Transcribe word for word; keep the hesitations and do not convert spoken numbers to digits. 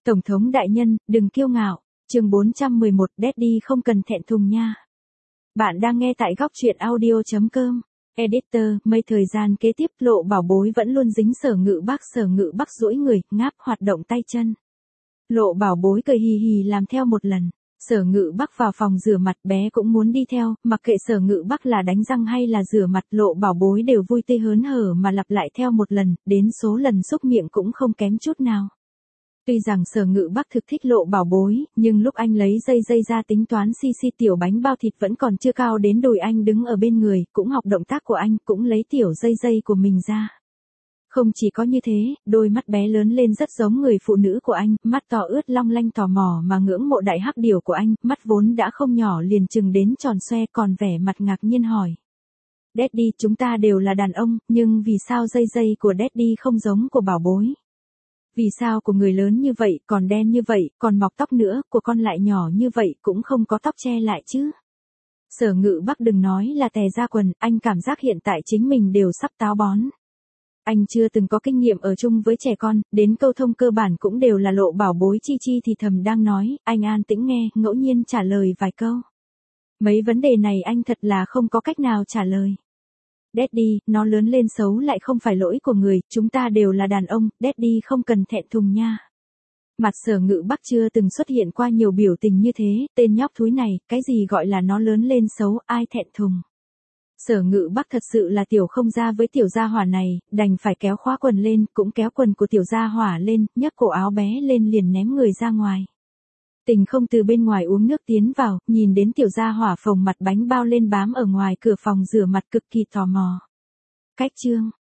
Tổng thống đại nhân, đừng kiêu ngạo. Chương bốn trăm mười một, Daddy không cần thẹn thùng nha. Bạn đang nghe tại góc truyện audio chấm com. Editor, mấy thời gian kế tiếp Lộ Bảo Bối vẫn luôn dính Sở Ngự Bắc. Sở Ngự Bắc duỗi người, ngáp hoạt động tay chân. Lộ Bảo Bối cười hì hì làm theo một lần. Sở Ngự Bắc vào phòng rửa mặt, bé cũng muốn đi theo, mặc kệ Sở Ngự Bắc là đánh răng hay là rửa mặt, Lộ Bảo Bối đều vui tươi hớn hở mà lặp lại theo một lần, đến số lần xúc miệng cũng không kém chút nào. Tuy rằng Sở Ngự Bắc thực thích Lộ Bảo Bối, nhưng lúc anh lấy dây dây ra tính toán xi xi tiểu bánh bao thịt vẫn còn chưa cao đến đùi anh đứng ở bên người, cũng học động tác của anh, cũng lấy tiểu dây dây của mình ra. Không chỉ có như thế, đôi mắt bé lớn lên rất giống người phụ nữ của anh, mắt to ướt long lanh tò mò mà ngưỡng mộ đại hắc điểu của anh, mắt vốn đã không nhỏ liền chừng đến tròn xoe, còn vẻ mặt ngạc nhiên hỏi. Daddy, chúng ta đều là đàn ông, nhưng vì sao dây dây của Daddy không giống của Bảo Bối? Vì sao của người lớn như vậy, còn đen như vậy, còn mọc tóc nữa, của con lại nhỏ như vậy, cũng không có tóc che lại chứ? Sở Ngự Bắc đừng nói là tè ra quần, anh cảm giác hiện tại chính mình đều sắp táo bón. Anh chưa từng có kinh nghiệm ở chung với trẻ con, đến câu thông cơ bản cũng đều là Lộ Bảo Bối chi chi thì thầm đang nói, anh an tĩnh nghe, ngẫu nhiên trả lời vài câu. Mấy vấn đề này anh thật là không có cách nào trả lời. Daddy, nó lớn lên xấu lại không phải lỗi của người, chúng ta đều là đàn ông, Daddy không cần thẹn thùng nha. Mặt Sở Ngự Bắc chưa từng xuất hiện qua nhiều biểu tình như thế, tên nhóc thúi này, cái gì gọi là nó lớn lên xấu, ai thẹn thùng. Sở Ngự Bắc thật sự là tiểu không ra với tiểu gia hỏa này, đành phải kéo khóa quần lên, cũng kéo quần của tiểu gia hỏa lên, nhấc cổ áo bé lên liền ném người ra ngoài. Tình không từ bên ngoài uống nước tiến vào, nhìn đến tiểu gia hỏa phồng mặt bánh bao lên bám ở ngoài cửa phòng rửa mặt cực kỳ tò mò. Cách chương